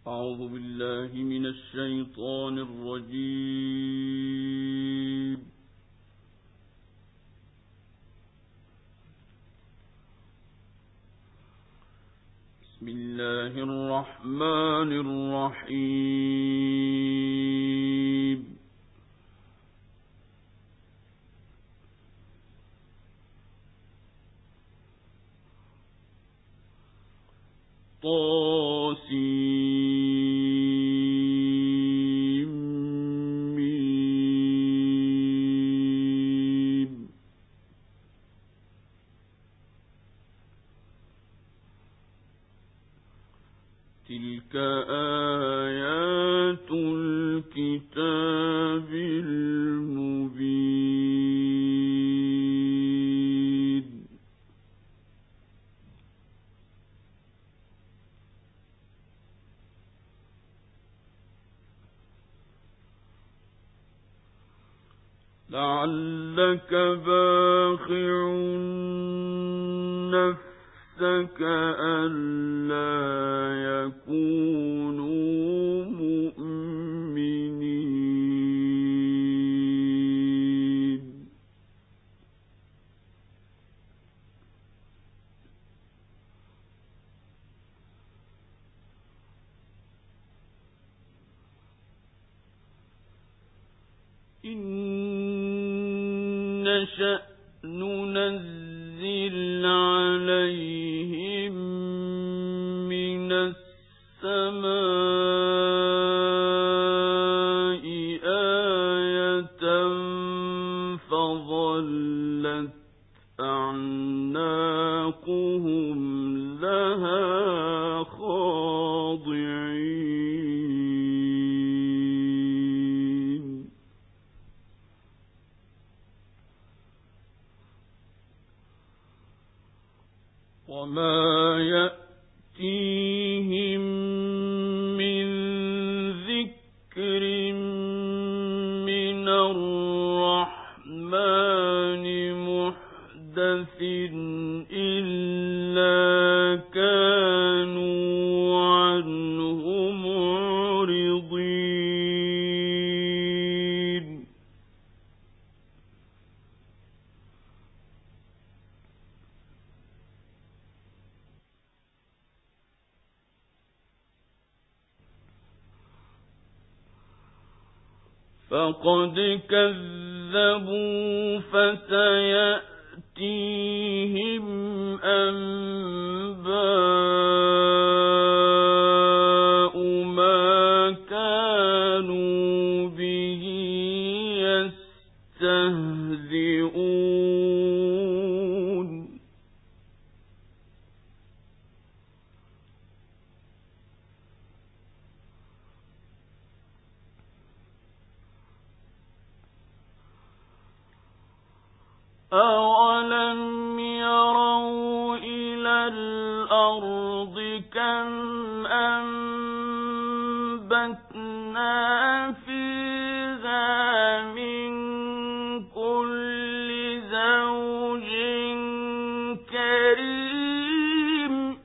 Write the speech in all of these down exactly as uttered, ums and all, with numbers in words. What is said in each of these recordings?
أعوذ بالله من الشيطان الرجيم. بسم الله الرحمن الرحيم. طاسيم. تلك آيات الكتاب المبين. لعلك باخع نفسك ألا يكونوا مؤمنين. إن نشأ ننزل عليهم من السماء آية فظلت أعناقهم لها خاضعين. وما يأتيهم من ذكر من الرحمن محدث إلا كانوا عنه معرضين. فقد كذبوا فسيأتيهم أنباء ما كانوا به يستهزئون. أَوَلَمْ يَرَوْا إِلَى الْأَرْضِ كَمْ أَنبَتْنَا فِيهَا مِن كُلِّ زَوْجٍ كَرِيمٍ.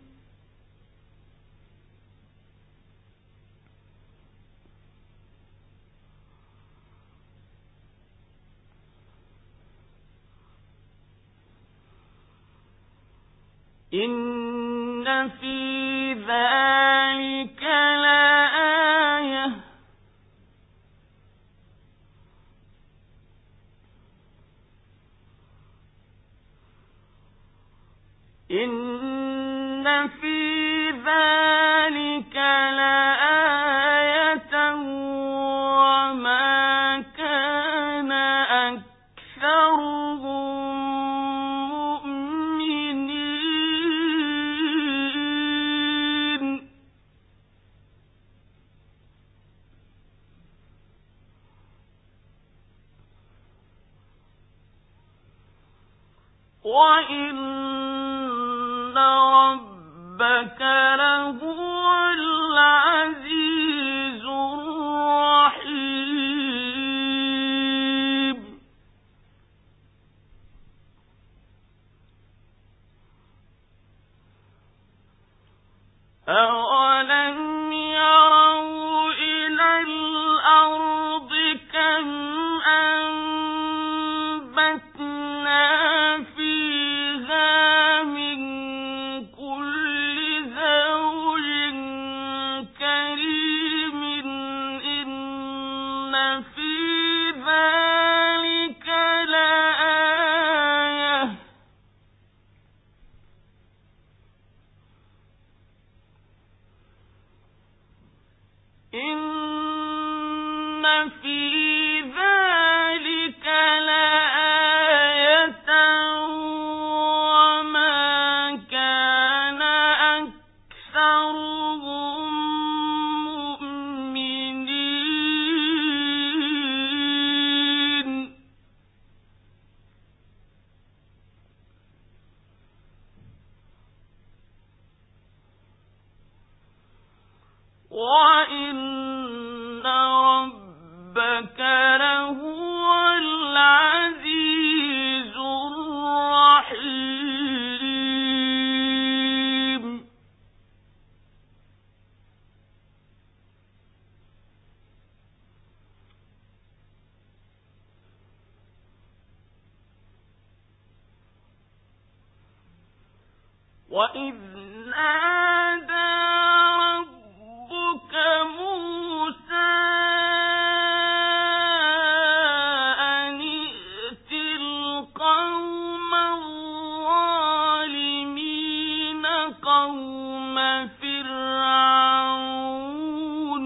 إن في ذلك لآية إن في ذلك لآية وما كان أكثرهم وَإِنَّ رَبَّكَ لَهُوَ الْعَزِيزُ الرَّحِيمُ. أَوَلَمْ يَرَوْا وَإِنَّ رَبَّكَ لَهُوَ الْعَزِيزُ الرَّحِيمُ. وَإِذْ نَادَى رَبُّكَ مُوسَىٰ أَنِ ائْتِ الْقَوْمَ الظَّالِمِينَ قَوْمَ فِرْعَوْنَ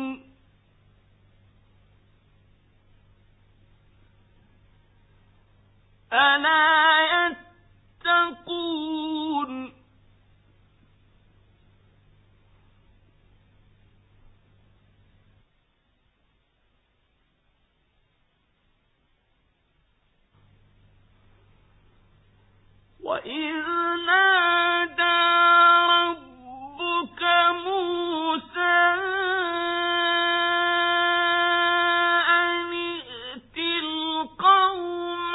أَلَا يَتَّقُونَ وَإِذْ نَادَى رَبُّكَ مُوسَىٰ أَنِ ائْتِ الْقَوْمَ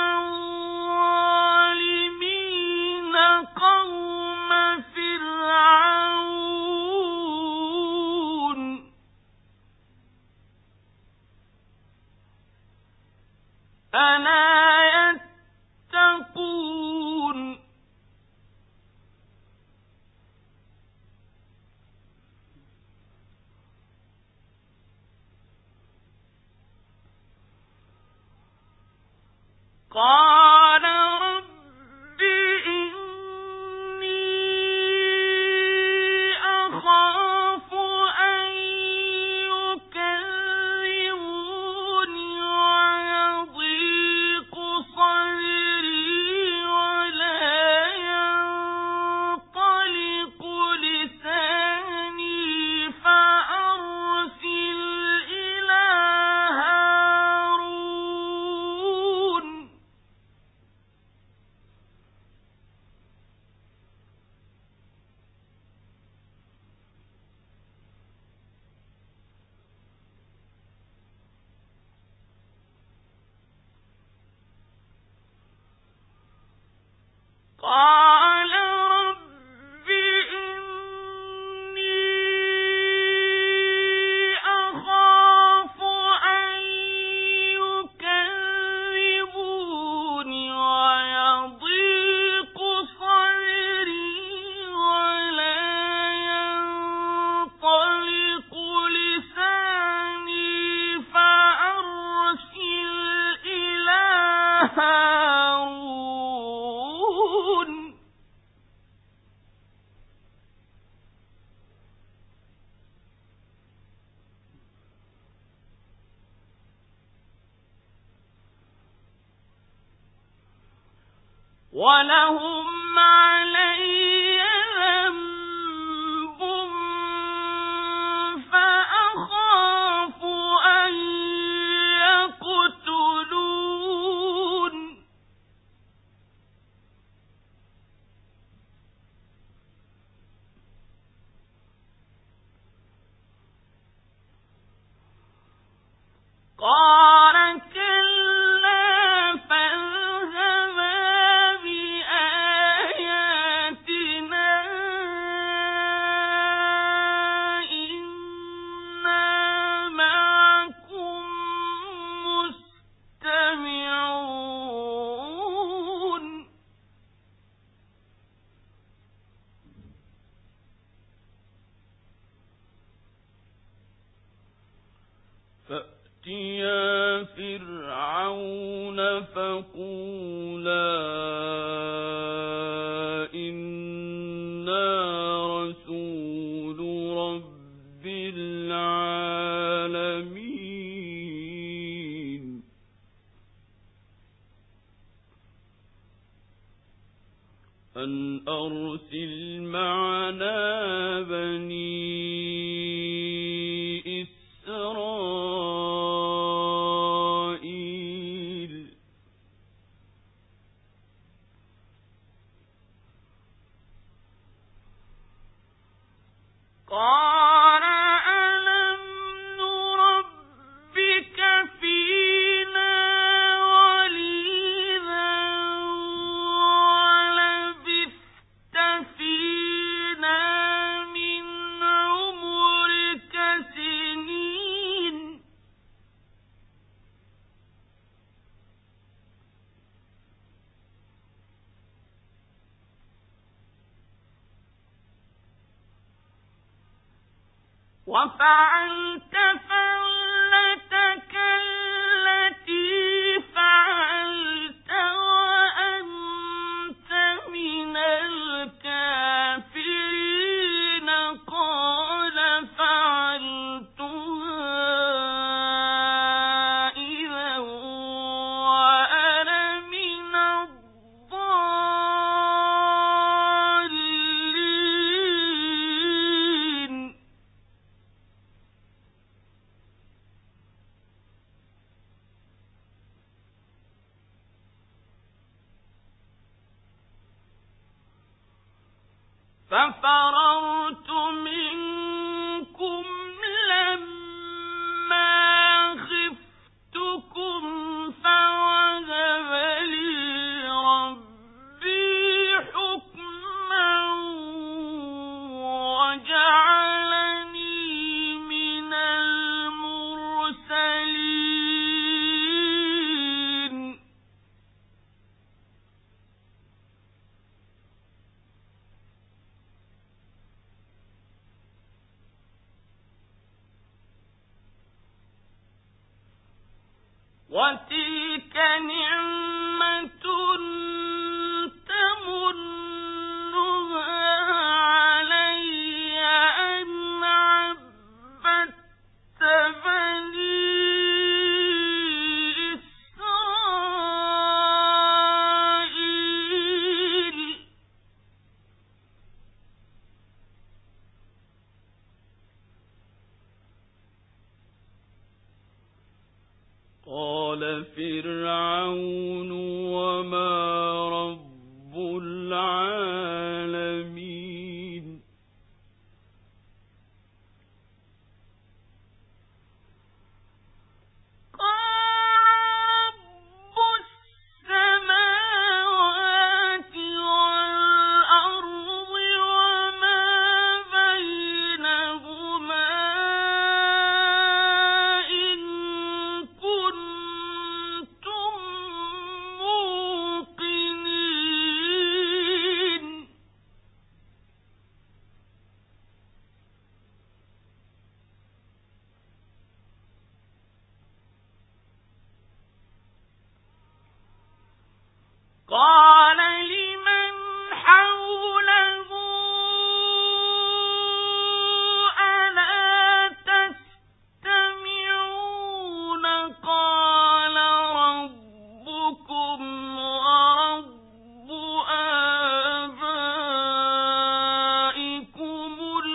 الظَّالِمِينَ قَوْمَ فِرْعَوْنَ أَلَا يَتَّقُونَ قَالَ رَبِّ إِنِّي أَخَافُ أَن يُكَذِّبُونِ وَيَضِيقُ صَدْرِي وَلَا يَنطَلِقُ لِسَانِي فَأَرْسِلْ إِلَىٰ هَارُونَ قَالَ رَبِّ إِنِّي أَخَافُ أَن يُكَذِّبُونِ وَيَضِيقُ صَدْرِي وَلَا يَنطَلِقُ لِسَانِي فَأَرْسِلْ إِلَىٰ هَارُونَ وَلَهُمْ عَلَيَّ ذَنبٌ فَأَخَافُ أَن يَقْتُلُونِ قَالَ كَلَّا فَاذْهَبَا بِآيَاتِنَا إِنَّا مَعَكُم مُّسْتَمِعُونَ فَأْتِيَا فِرْعَوْنَ فَقُولَا إِنَّا رَسُولُ رَبِّ الْعَالَمِينَ أَنْ أَرْسِلْ مَعَنَا بَنِي إِسْرَائِيلَ قَالَ أَلَمْ وفعلت فعلتك التي فعلت وأنت من الكافرين قال فعلتها إذا وأنا من الضالين ففررت منكم لما خفتكم فوهب لي ربي حكما وجعلني من المرسلين وتلك نعمة تمنها علي أن عبدت بني إسرائيل قال فرعون وما رب العالمين قال رب السماوات والأرض وما بينهما إن كنتم موقنين قال لمن حوله ألا تستمعون قال ربكم ورب آبائكم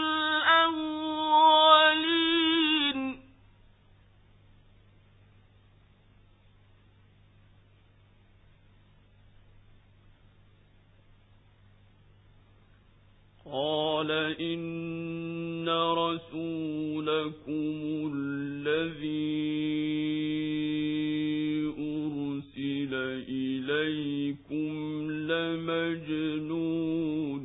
الأولين قال إن رسولكم الذي أرسل إليكم لمجنون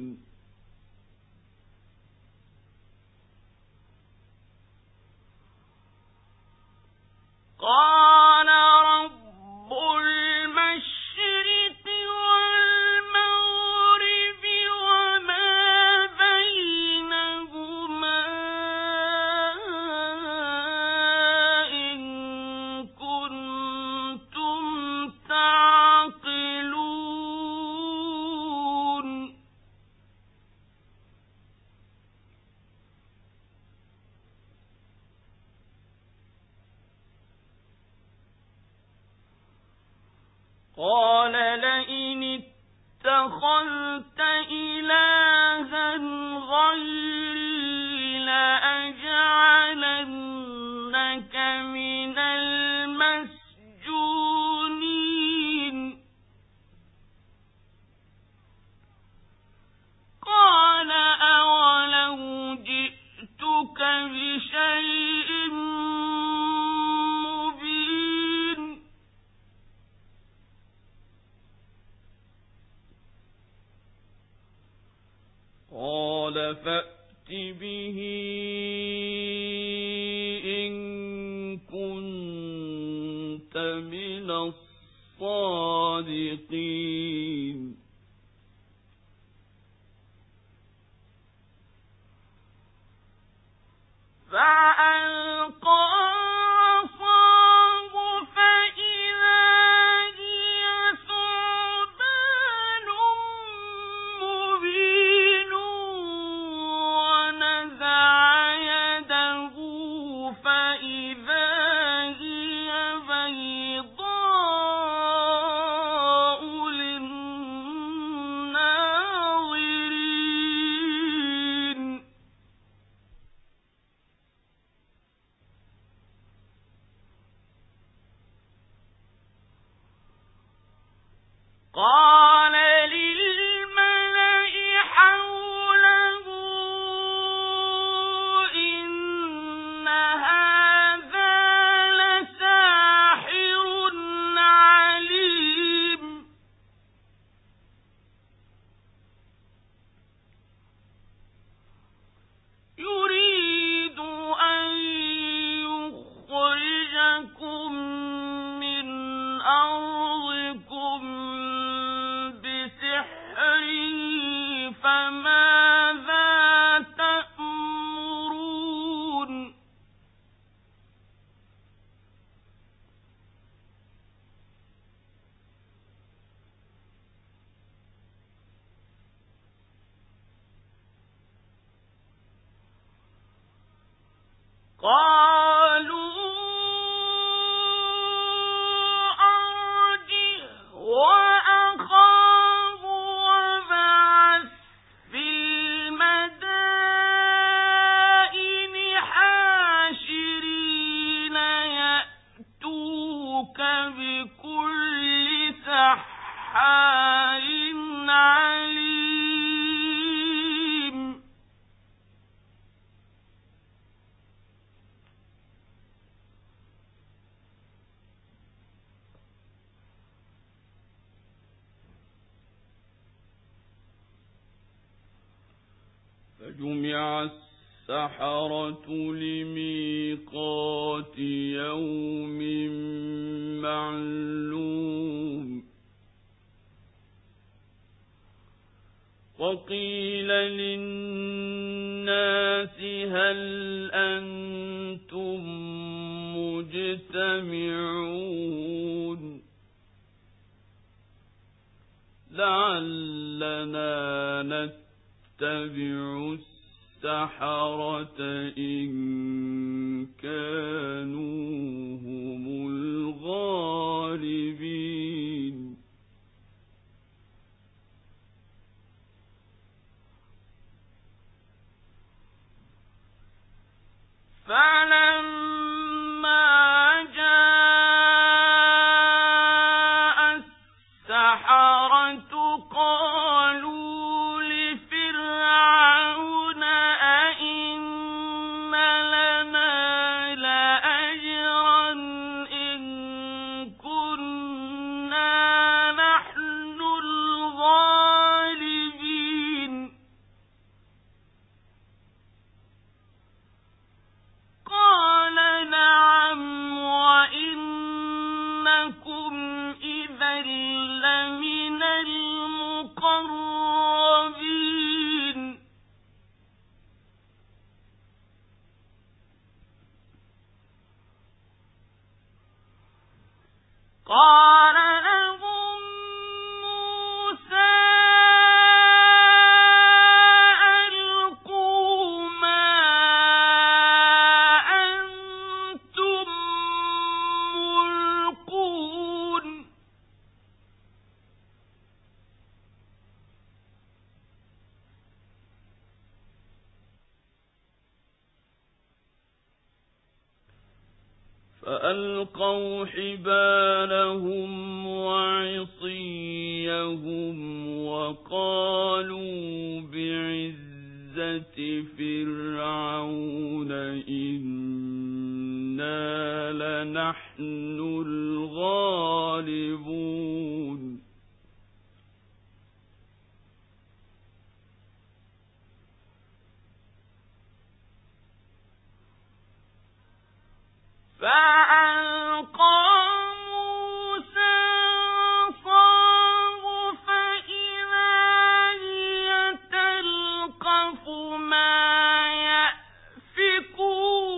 قال رب المشرق والمغرب وما بينهما إن كنتم تعقلون قال لئن اتخذت إلها غيري لأجعلنك من المسجونين قال أولو جئتك بشيء مبين قال فأت به إن كنت من الصادقين قال للملأ حوله إن هذا لساحر عليم يريد أن يخرجكم من أرضكم فماذا تأمرون قالوا أرجه وأخاه وابعث في المدائن حاشرين يأتوك بكل سحار عليم فجمع السحرة لميقات يوم معلوم وقيل للناس هل أنتم مجتمعون لعلنا نتبع السحرة إن كانوا هم الغالبين فلما جاء السحرة قالوا لفرعون أئن لنا لأجرا إن كنا نحن الغالبين قال نعم وإنكم إذا لمن المقربين قال لهم موسى ألقوا ما أنتم ملقون فألقوا حبالهم وعصيهم وقالوا بعزة فرعون إنا لنحن الغالبون فألقى موسى عصاه فإذا هي تلقف ما يأفكون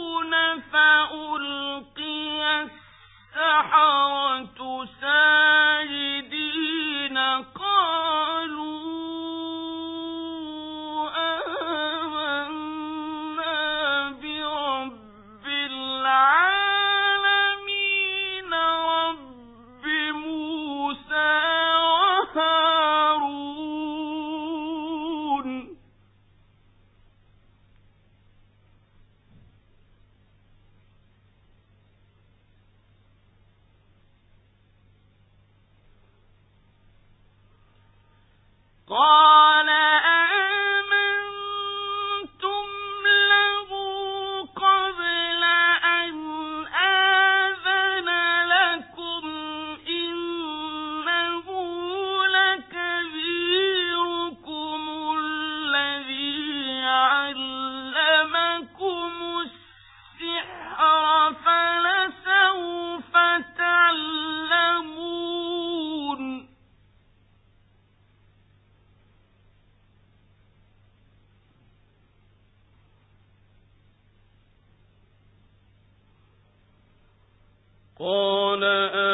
قال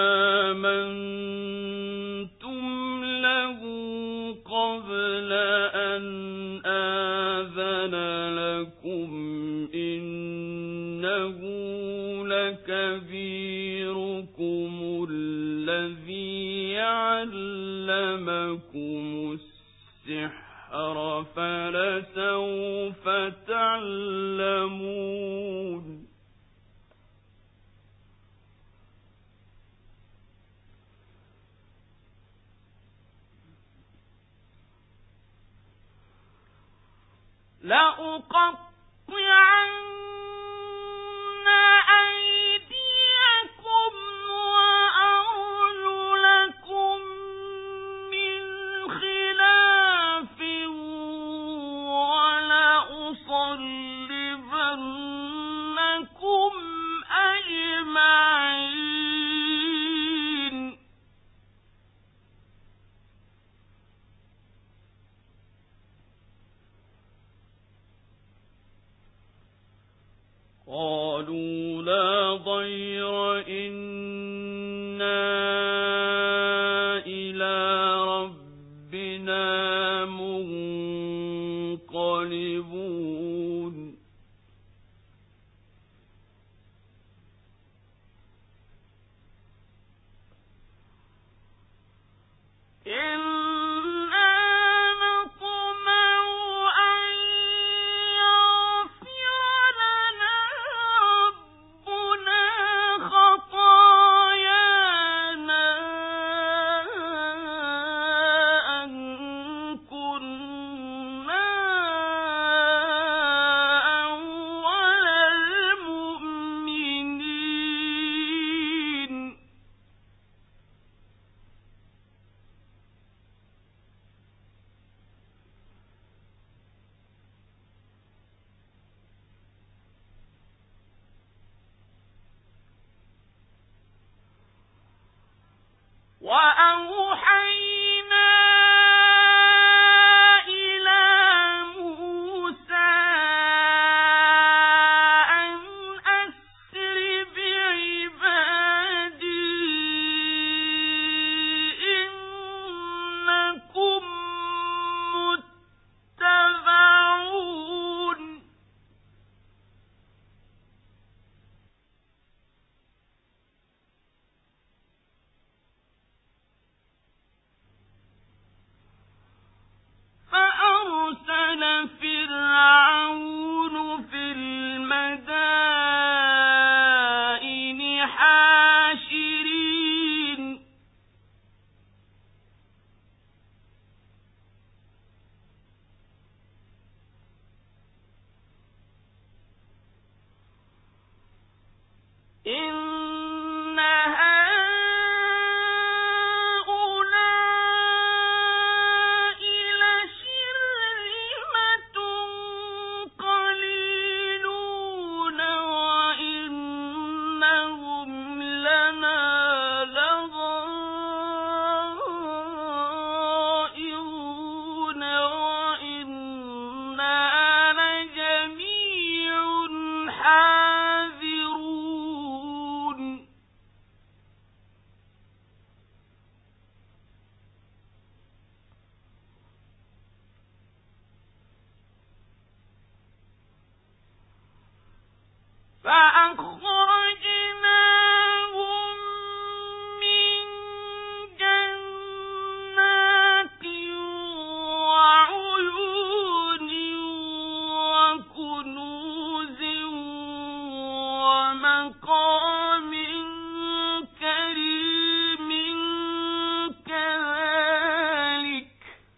آمنتم له قبل أن آذن لكم إنه لكبيركم الذي علمكم السحر فلسوف تعلمون لأقطعن أيديكم وأرجلكم من خلاف ولأصلبنكم أجمعين قالوا لا ضير إنا إلى ربنا منقلبون وأوحينا إلى موسى أن أسر بعبادي إنكم متبعون فأرسل فرعون في المدائن حاشرين إن هؤلاء لشرذمة قليلون وإنهم لنا لغائظون وإنا لجميع حاذرون فأخرجناهم من جنات وعيون وكنوز ومقام كريم كذلك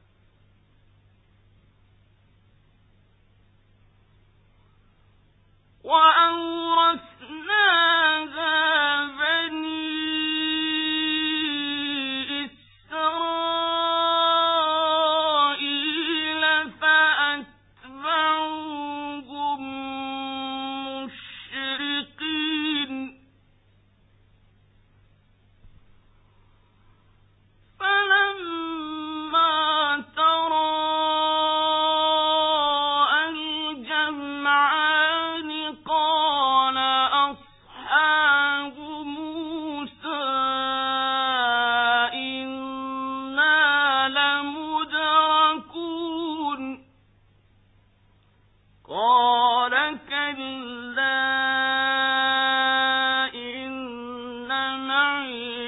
وأورثناها بني إسرائيل فأتبعوهم مشرقين كَلَّا إِنَّ مَعِيَ